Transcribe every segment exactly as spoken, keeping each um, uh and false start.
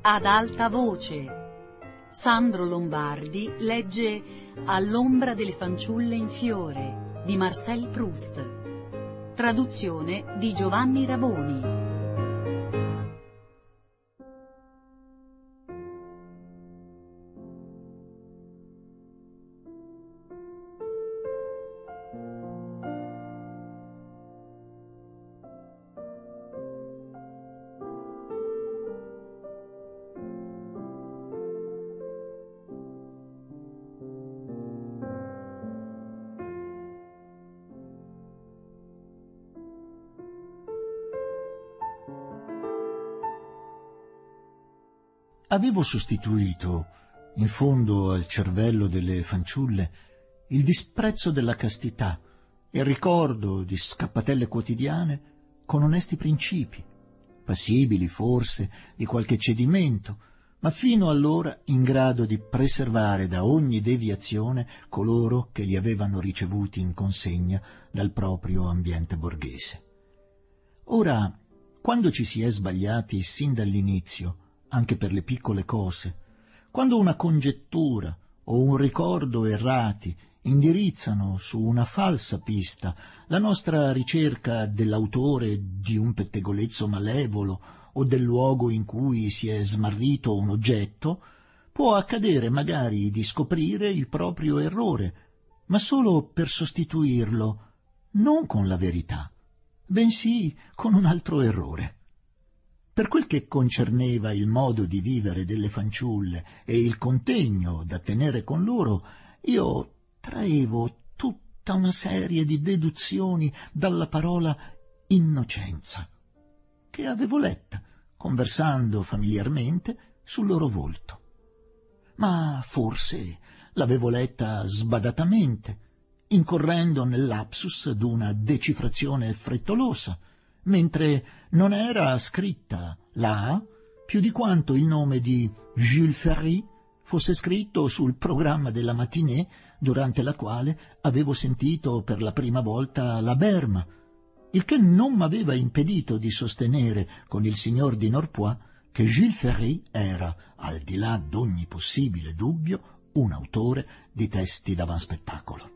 Ad alta voce. Sandro Lombardi legge All'ombra delle fanciulle in fiore di Marcel Proust. Traduzione di Giovanni Raboni. Avevo sostituito, in fondo al cervello delle fanciulle, il disprezzo della castità, il ricordo di scappatelle quotidiane con onesti principi, passibili forse di qualche cedimento, ma fino allora in grado di preservare da ogni deviazione coloro che li avevano ricevuti in consegna dal proprio ambiente borghese. Ora, quando ci si è sbagliati sin dall'inizio, anche per le piccole cose, quando una congettura o un ricordo errati indirizzano su una falsa pista la nostra ricerca dell'autore di un pettegolezzo malevolo o del luogo in cui si è smarrito un oggetto, può accadere magari di scoprire il proprio errore, ma solo per sostituirlo non con la verità, bensì con un altro errore. Per quel che concerneva il modo di vivere delle fanciulle e il contegno da tenere con loro, io traevo tutta una serie di deduzioni dalla parola innocenza, che avevo letta, conversando familiarmente, sul loro volto. Ma forse l'avevo letta sbadatamente, incorrendo nel lapsus d'una decifrazione frettolosa, mentre non era scritta là più di quanto il nome di Jules Ferry fosse scritto sul programma della matinée durante la quale avevo sentito per la prima volta la Berma, il che non m'aveva impedito di sostenere con il signor di Norpois che Jules Ferry era, al di là d'ogni possibile dubbio, un autore di testi d'avanspettacolo.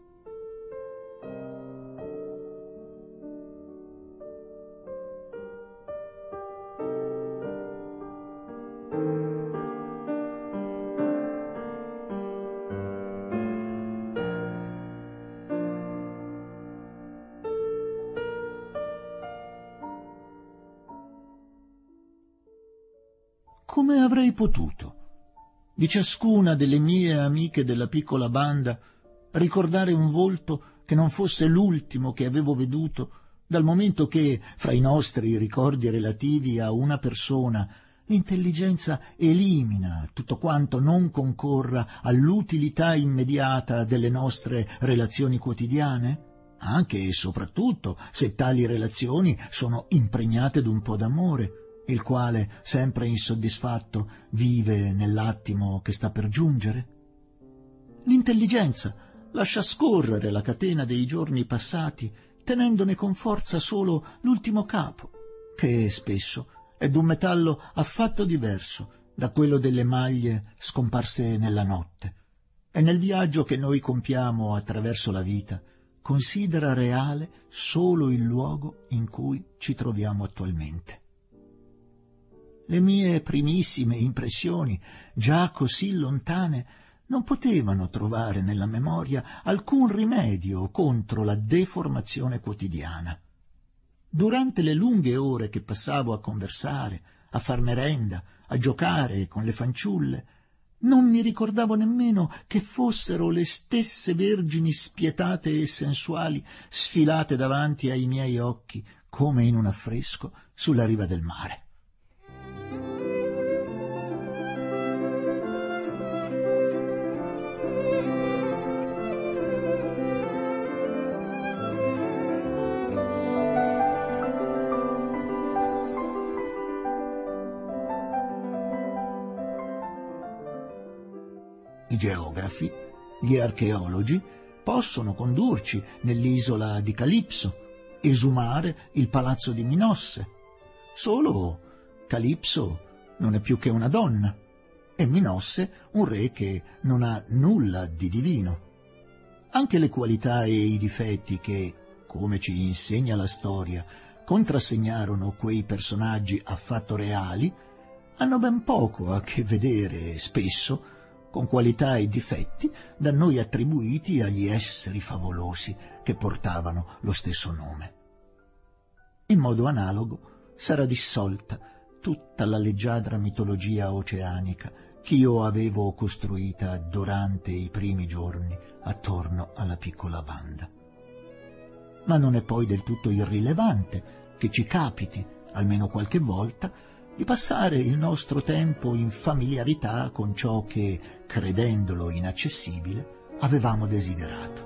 Come avrei potuto, di ciascuna delle mie amiche della piccola banda, ricordare un volto che non fosse l'ultimo che avevo veduto, dal momento che, fra i nostri ricordi relativi a una persona, l'intelligenza elimina tutto quanto non concorra all'utilità immediata delle nostre relazioni quotidiane? Anche e soprattutto se tali relazioni sono impregnate d'un po' d'amore, il quale, sempre insoddisfatto, vive nell'attimo che sta per giungere? L'intelligenza lascia scorrere la catena dei giorni passati, tenendone con forza solo l'ultimo capo, che spesso è d'un metallo affatto diverso da quello delle maglie scomparse nella notte, e nel viaggio che noi compiamo attraverso la vita considera reale solo il luogo in cui ci troviamo attualmente. Le mie primissime impressioni, già così lontane, non potevano trovare nella memoria alcun rimedio contro la deformazione quotidiana. Durante le lunghe ore che passavo a conversare, a far merenda, a giocare con le fanciulle, non mi ricordavo nemmeno che fossero le stesse vergini spietate e sensuali sfilate davanti ai miei occhi, come in un affresco sulla riva del mare. I geografi, gli archeologi, possono condurci nell'isola di Calipso, esumare il palazzo di Minosse. Solo Calipso non è più che una donna, e Minosse un re che non ha nulla di divino. Anche le qualità e i difetti che, come ci insegna la storia, contrassegnarono quei personaggi affatto reali, hanno ben poco a che vedere, spesso, con qualità e difetti da noi attribuiti agli esseri favolosi che portavano lo stesso nome. In modo analogo s'era dissolta tutta la leggiadra mitologia oceanica ch'io avevo costruita durante i primi giorni attorno alla piccola banda. Ma non è poi del tutto irrilevante che ci capiti, almeno qualche volta, di passare il nostro tempo in familiarità con ciò che, credendolo inaccessibile, avevamo desiderato.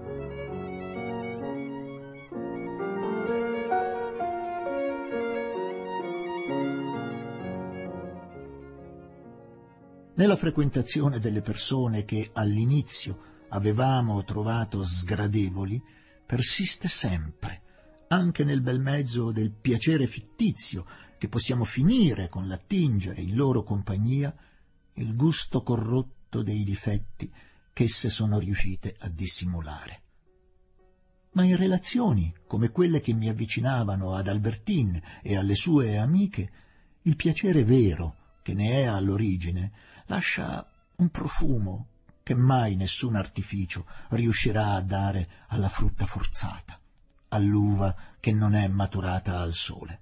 Nella frequentazione delle persone che all'inizio avevamo trovato sgradevoli, persiste sempre, anche nel bel mezzo del piacere fittizio che possiamo finire con l'attingere in loro compagnia, il gusto corrotto dei difetti ch'esse sono riuscite a dissimulare. Ma in relazioni come quelle che mi avvicinavano ad Albertine e alle sue amiche, il piacere vero che ne è all'origine lascia un profumo che mai nessun artificio riuscirà a dare alla frutta forzata, all'uva che non è maturata al sole.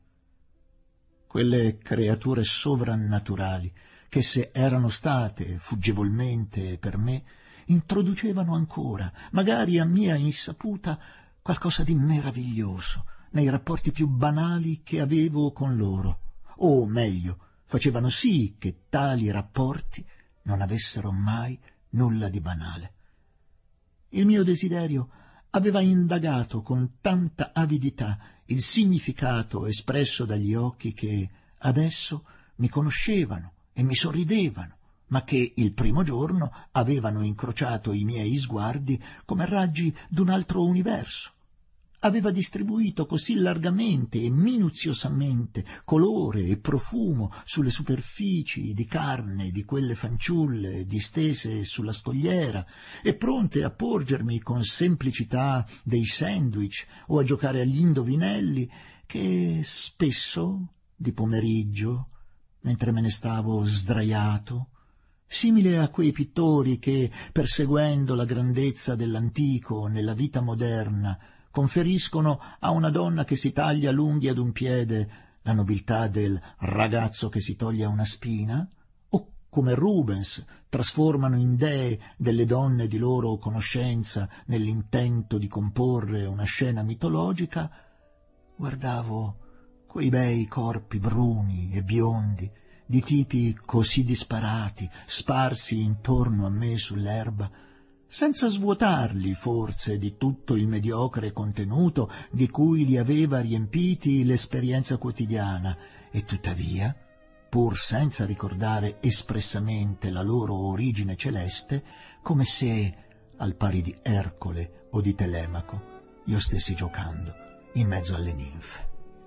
Quelle creature sovrannaturali che se erano state fuggevolmente per me, introducevano ancora, magari a mia insaputa, qualcosa di meraviglioso nei rapporti più banali che avevo con loro, o meglio, facevano sì che tali rapporti non avessero mai nulla di banale. Il mio desiderio aveva indagato con tanta avidità il significato espresso dagli occhi che adesso mi conoscevano e mi sorridevano, ma che il primo giorno avevano incrociato i miei sguardi come raggi d'un altro universo. Aveva distribuito così largamente e minuziosamente colore e profumo sulle superfici di carne di quelle fanciulle distese sulla scogliera e pronte a porgermi con semplicità dei sandwich o a giocare agli indovinelli, che spesso, di pomeriggio, mentre me ne stavo sdraiato, simile a quei pittori che, perseguendo la grandezza dell'antico nella vita moderna, conferiscono a una donna che si taglia l'unghia d'un piede la nobiltà del ragazzo che si toglie una spina, o come Rubens trasformano in dee delle donne di loro conoscenza nell'intento di comporre una scena mitologica, guardavo quei bei corpi bruni e biondi di tipi così disparati, sparsi intorno a me sull'erba, senza svuotarli forse di tutto il mediocre contenuto di cui li aveva riempiti l'esperienza quotidiana, e tuttavia, pur senza ricordare espressamente la loro origine celeste, come se, al pari di Ercole o di Telemaco, io stessi giocando in mezzo alle ninfe.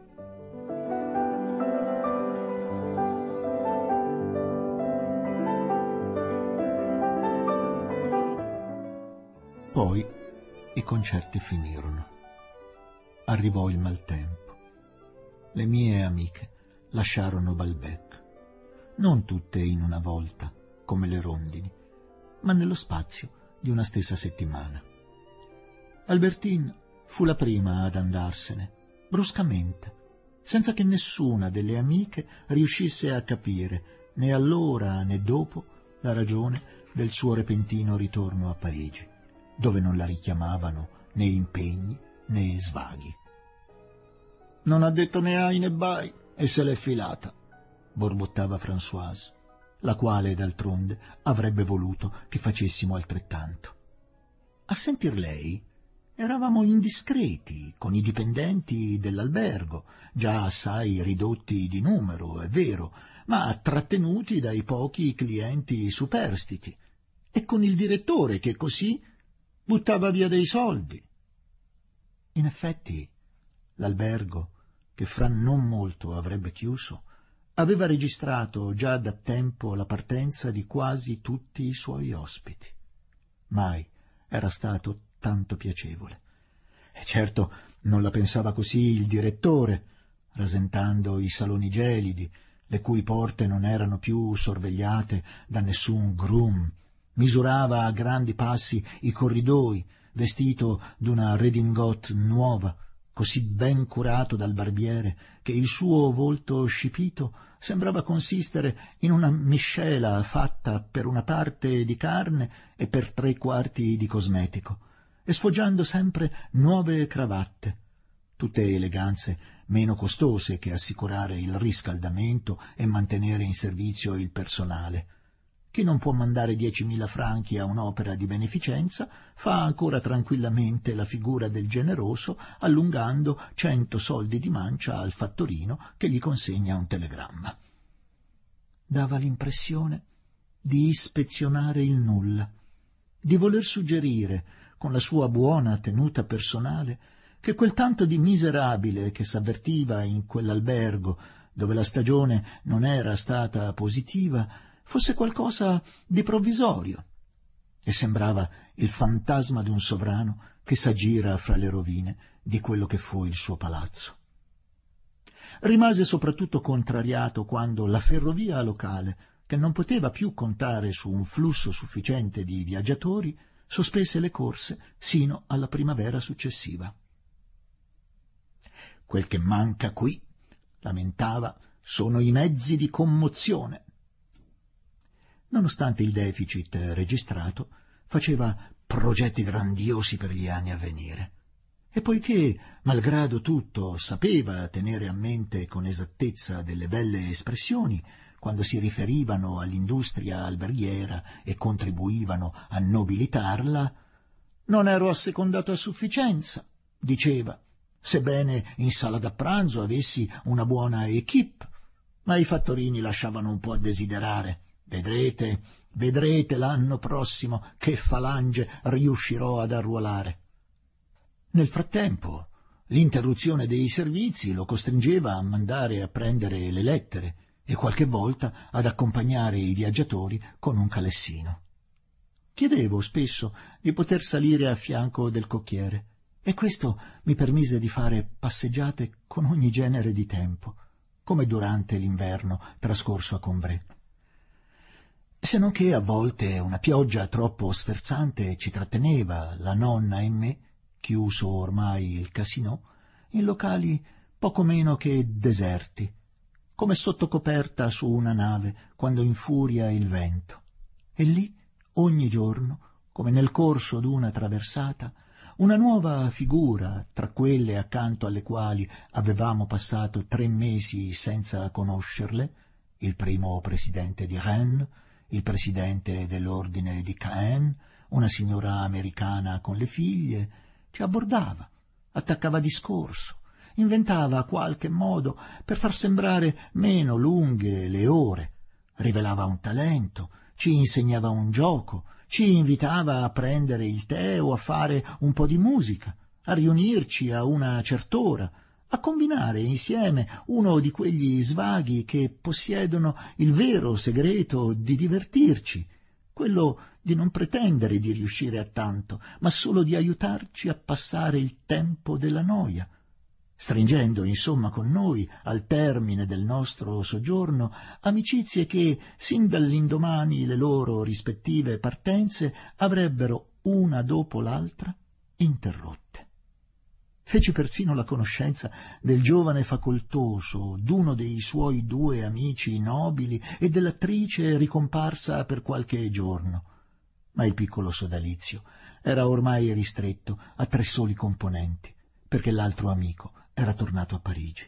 Poi i concerti finirono. Arrivò il maltempo. Le mie amiche lasciarono Balbec, non tutte in una volta, come le rondini, ma nello spazio di una stessa settimana. Albertine fu la prima ad andarsene, bruscamente, senza che nessuna delle amiche riuscisse a capire, né allora né dopo, la ragione del suo repentino ritorno a Parigi, dove non la richiamavano né impegni né svaghi. «Non ha detto né ai né bai e se l'è filata», borbottava Françoise, la quale, d'altronde, avrebbe voluto che facessimo altrettanto. A sentir lei, eravamo indiscreti con i dipendenti dell'albergo, già assai ridotti di numero, è vero, ma trattenuti dai pochi clienti superstiti, e con il direttore che così buttava via dei soldi. In effetti, l'albergo, che fra non molto avrebbe chiuso, aveva registrato già da tempo la partenza di quasi tutti i suoi ospiti. Mai era stato tanto piacevole. E certo non la pensava così il direttore, rasentando i saloni gelidi, le cui porte non erano più sorvegliate da nessun groom. Misurava a grandi passi i corridoi, vestito d'una redingote nuova, così ben curato dal barbiere che il suo volto scipito sembrava consistere in una miscela fatta per una parte di carne e per tre quarti di cosmetico, e sfoggiando sempre nuove cravatte, tutte eleganze meno costose che assicurare il riscaldamento e mantenere in servizio il personale. Chi non può mandare diecimila franchi a un'opera di beneficenza fa ancora tranquillamente la figura del generoso, allungando cento soldi di mancia al fattorino che gli consegna un telegramma. Dava l'impressione di ispezionare il nulla, di voler suggerire, con la sua buona tenuta personale, che quel tanto di miserabile che s'avvertiva in quell'albergo, dove la stagione non era stata positiva, fosse qualcosa di provvisorio, e sembrava il fantasma d'un sovrano che s'aggira fra le rovine di quello che fu il suo palazzo. Rimase soprattutto contrariato quando la ferrovia locale, che non poteva più contare su un flusso sufficiente di viaggiatori, sospese le corse sino alla primavera successiva. «Quel che manca qui», lamentava, «sono i mezzi di commozione». Nonostante il deficit registrato, faceva progetti grandiosi per gli anni a venire. E poiché, malgrado tutto, sapeva tenere a mente con esattezza delle belle espressioni quando si riferivano all'industria alberghiera e contribuivano a nobilitarla, «non ero assecondato a sufficienza», diceva, «sebbene in sala da pranzo avessi una buona équipe, ma i fattorini lasciavano un po' a desiderare. Vedrete, vedrete l'anno prossimo che falange riuscirò ad arruolare». Nel frattempo, l'interruzione dei servizi lo costringeva a mandare a prendere le lettere e qualche volta ad accompagnare i viaggiatori con un calessino. Chiedevo spesso di poter salire a fianco del cocchiere, e questo mi permise di fare passeggiate con ogni genere di tempo, come durante l'inverno trascorso a Combray. Se non che a volte una pioggia troppo sferzante ci tratteneva, la nonna e me, chiuso ormai il casinò, in locali poco meno che deserti, come sotto coperta su una nave quando infuria il vento. E lì, ogni giorno, come nel corso d'una traversata, una nuova figura tra quelle accanto alle quali avevamo passato tre mesi senza conoscerle, il primo presidente di Rennes, il presidente dell'ordine di Caen, una signora americana con le figlie, ci abbordava, attaccava discorso, inventava qualche modo per far sembrare meno lunghe le ore, rivelava un talento, ci insegnava un gioco, ci invitava a prendere il tè o a fare un po' di musica, a riunirci a una cert'ora, a combinare insieme uno di quegli svaghi che possiedono il vero segreto di divertirci, quello di non pretendere di riuscire a tanto, ma solo di aiutarci a passare il tempo della noia, stringendo insomma con noi, al termine del nostro soggiorno, amicizie che, sin dall'indomani le loro rispettive partenze, avrebbero una dopo l'altra interrotte. Feci persino la conoscenza del giovane facoltoso, d'uno dei suoi due amici nobili e dell'attrice ricomparsa per qualche giorno, ma il piccolo sodalizio era ormai ristretto a tre soli componenti, perché l'altro amico era tornato a Parigi.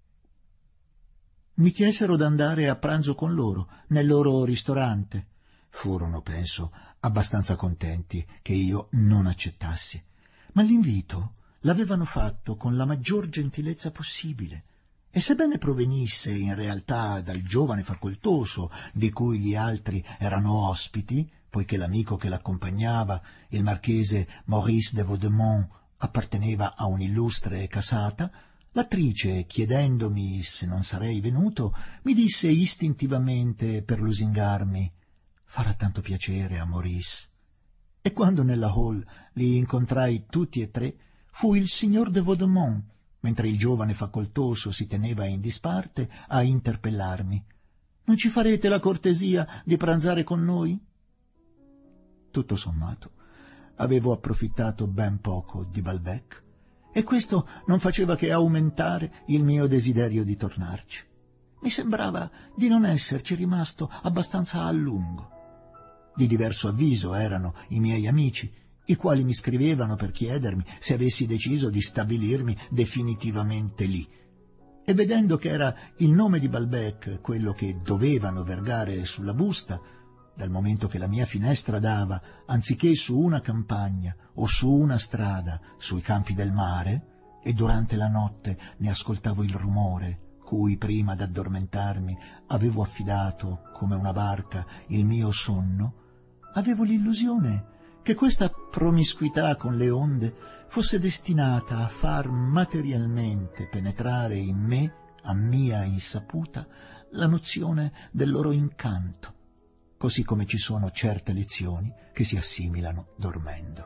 Mi chiesero d'andare a pranzo con loro, nel loro ristorante. Furono, penso, abbastanza contenti che io non accettassi, ma l'invito l'avevano fatto con la maggior gentilezza possibile, e sebbene provenisse in realtà dal giovane facoltoso di cui gli altri erano ospiti, poiché l'amico che l'accompagnava, il marchese Maurice de Vaudemont, apparteneva a un'illustre casata, L'attrice, chiedendomi se non sarei venuto, mi disse istintivamente, per lusingarmi: «Farà tanto piacere a Maurice». E quando nella hall li incontrai tutti e tre, fu il signor de Vaudemont, mentre il giovane facoltoso si teneva in disparte, a interpellarmi: «Non ci farete la cortesia di pranzare con noi?» Tutto sommato, avevo approfittato ben poco di Balbec, e questo non faceva che aumentare il mio desiderio di tornarci. Mi sembrava di non esserci rimasto abbastanza a lungo. Di diverso avviso erano i miei amici, i quali mi scrivevano per chiedermi se avessi deciso di stabilirmi definitivamente lì. E vedendo che era il nome di Balbec quello che dovevano vergare sulla busta, dal momento che la mia finestra dava, anziché su una campagna o su una strada, sui campi del mare, e durante la notte ne ascoltavo il rumore, cui prima d'addormentarmi avevo affidato, come una barca, il mio sonno, avevo l'illusione che questa promiscuità con le onde fosse destinata a far materialmente penetrare in me, a mia insaputa, la nozione del loro incanto, così come ci sono certe lezioni che si assimilano dormendo.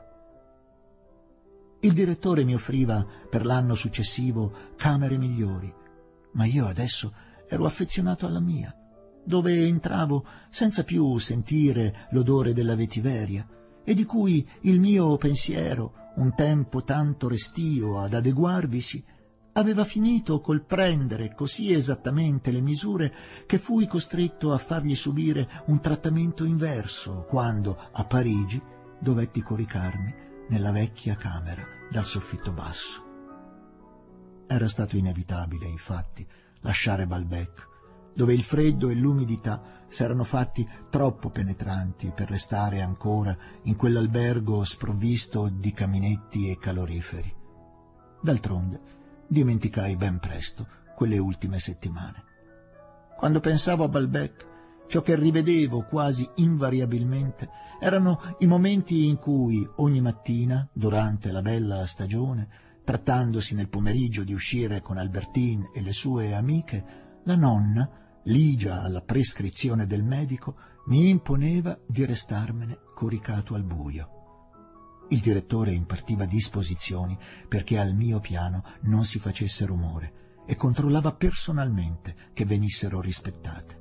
Il direttore mi offriva per l'anno successivo camere migliori, ma io adesso ero affezionato alla mia, dove entravo senza più sentire l'odore della vetiveria, e di cui il mio pensiero, un tempo tanto restio ad adeguarvisi, aveva finito col prendere così esattamente le misure che fui costretto a fargli subire un trattamento inverso quando, a Parigi, dovetti coricarmi nella vecchia camera dal soffitto basso. Era stato inevitabile, infatti, lasciare Balbec, dove il freddo e l'umidità s'erano fatti troppo penetranti per restare ancora in quell'albergo sprovvisto di caminetti e caloriferi. D'altronde dimenticai ben presto quelle ultime settimane. Quando pensavo a Balbec, ciò che rivedevo quasi invariabilmente erano i momenti in cui ogni mattina, durante la bella stagione, trattandosi nel pomeriggio di uscire con Albertine e le sue amiche, la nonna, ligia alla prescrizione del medico, mi imponeva di restarmene coricato al buio. Il direttore impartiva disposizioni perché al mio piano non si facesse rumore e controllava personalmente che venissero rispettate.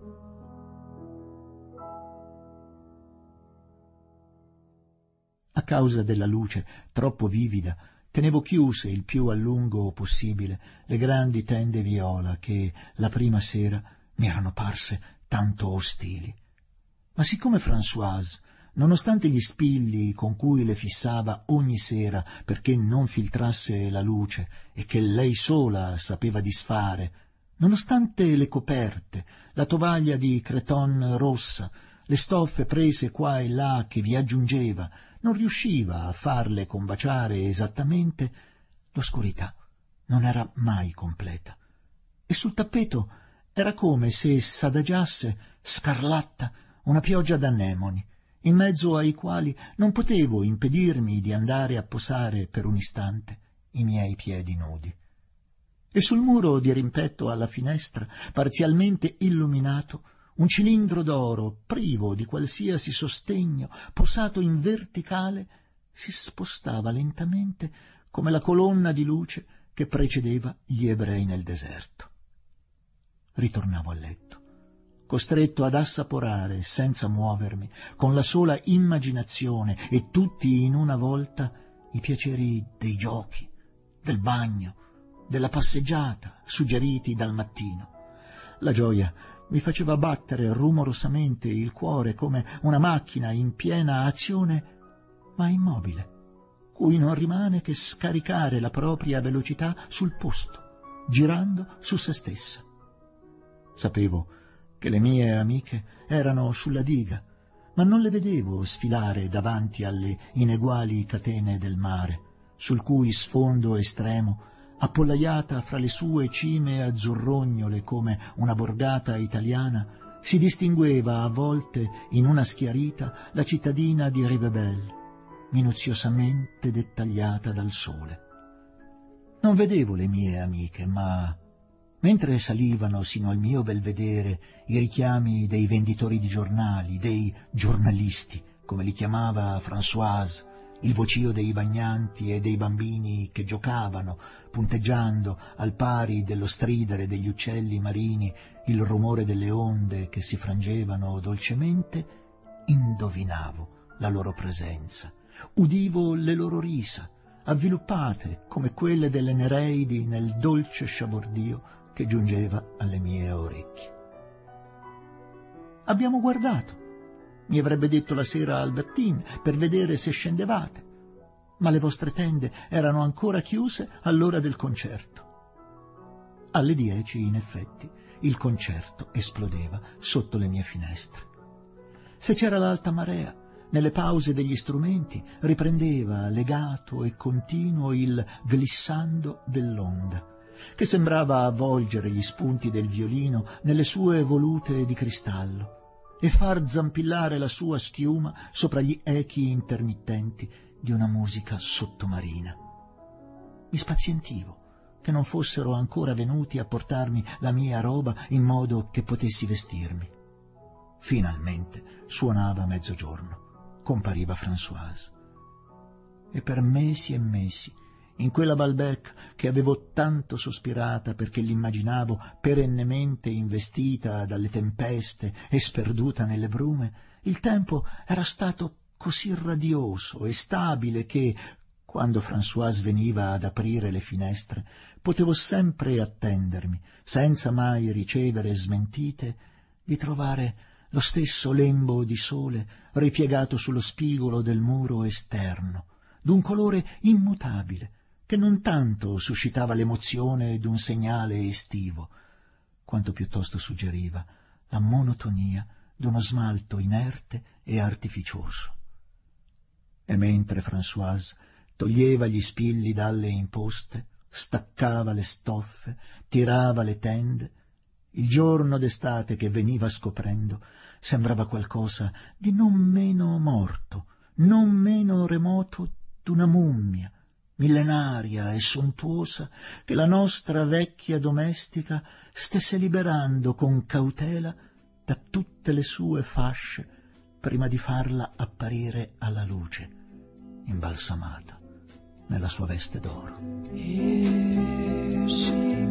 A causa della luce troppo vivida, tenevo chiuse il più a lungo possibile le grandi tende viola che la prima sera mi erano parse tanto ostili. Ma siccome Françoise, nonostante gli spilli con cui le fissava ogni sera perché non filtrasse la luce e che lei sola sapeva disfare, nonostante le coperte, la tovaglia di cretonne rossa, le stoffe prese qua e là che vi aggiungeva, non riusciva a farle combaciare esattamente, l'oscurità non era mai completa, e sul tappeto era come se s'adagiasse scarlatta una pioggia d'anemoni, in mezzo ai quali non potevo impedirmi di andare a posare per un istante i miei piedi nudi. E sul muro di rimpetto alla finestra, parzialmente illuminato, un cilindro d'oro, privo di qualsiasi sostegno, posato in verticale, si spostava lentamente come la colonna di luce che precedeva gli ebrei nel deserto. Ritornavo a letto, costretto ad assaporare, senza muovermi, con la sola immaginazione e tutti in una volta, i piaceri dei giochi, del bagno, della passeggiata suggeriti dal mattino. La gioia mi faceva battere rumorosamente il cuore come una macchina in piena azione, ma immobile, cui non rimane che scaricare la propria velocità sul posto, girando su se stessa. Sapevo che le mie amiche erano sulla diga, ma non le vedevo sfilare davanti alle ineguali catene del mare, sul cui sfondo estremo, appollaiata fra le sue cime azzurrognole come una borgata italiana, si distingueva a volte in una schiarita la cittadina di Rivebelle, minuziosamente dettagliata dal sole. Non vedevo le mie amiche, ma mentre salivano sino al mio belvedere i richiami dei venditori di giornali, dei giornalisti, come li chiamava Françoise, il vocio dei bagnanti e dei bambini che giocavano, punteggiando al pari dello stridere degli uccelli marini, il rumore delle onde che si frangevano dolcemente, indovinavo la loro presenza, udivo le loro risa, avviluppate come quelle delle nereidi nel dolce sciabordio che giungeva alle mie orecchie. Abbiamo guardato, mi avrebbe detto la sera Albertine, per vedere se scendevate, ma le vostre tende erano ancora chiuse all'ora del concerto. Alle dieci, in effetti, il concerto esplodeva sotto le mie finestre. Se c'era l'alta marea, nelle pause degli strumenti riprendeva legato e continuo il glissando dell'onda, che sembrava avvolgere gli spunti del violino nelle sue volute di cristallo e far zampillare la sua schiuma sopra gli echi intermittenti di una musica sottomarina. Mi spazientivo che non fossero ancora venuti a portarmi la mia roba in modo che potessi vestirmi. Finalmente suonava mezzogiorno, compariva Françoise. E per mesi e mesi, in quella Balbec che avevo tanto sospirata perché l'immaginavo perennemente investita dalle tempeste e sperduta nelle brume, il tempo era stato così radioso e stabile che, quando Françoise veniva ad aprire le finestre, potevo sempre attendermi, senza mai ricevere smentite, di trovare lo stesso lembo di sole ripiegato sullo spigolo del muro esterno, d'un colore immutabile, che non tanto suscitava l'emozione d'un segnale estivo, quanto piuttosto suggeriva la monotonia d'uno smalto inerte e artificioso. E mentre Françoise toglieva gli spilli dalle imposte, staccava le stoffe, tirava le tende, il giorno d'estate che veniva scoprendo sembrava qualcosa di non meno morto, non meno remoto d'una mummia, millenaria e sontuosa, che la nostra vecchia domestica stesse liberando con cautela da tutte le sue fasce prima di farla apparire alla luce, imbalsamata nella sua veste d'oro. Here she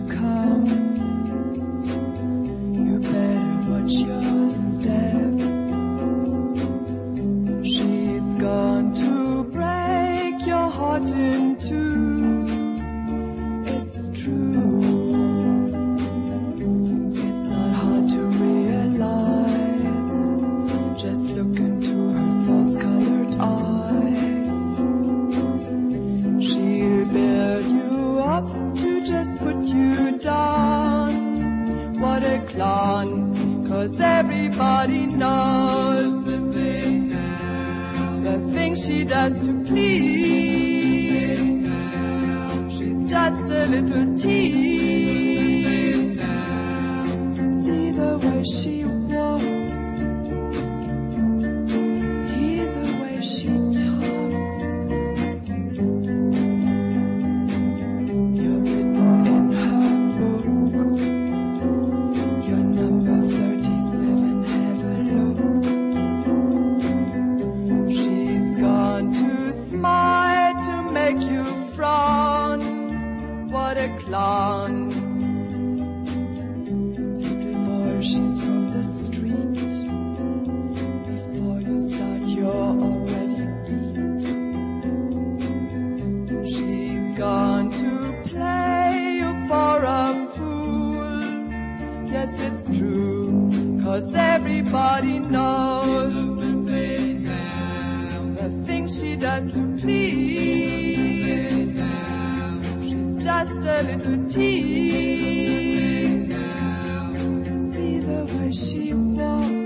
comes, you better watch your step. She's gone to break your heart in two. It's true. It's not hard to realize. Just look into her false-colored eyes. She'll build you up to just put you down. What a clown, 'cause everybody knows the things she does to please. She's just a little tease. See the way she walks, hear the way she talks. You're written in her book. You're number thirty-seven, have a look. She's gone to smile to make you frown. What a clown. Little boy, she's from the street. Before you start, you're already beat. She's gone to play you for a fool. Yes, it's true, 'cause everybody knows the things she does to please. She's just a little tease. See the way she walks,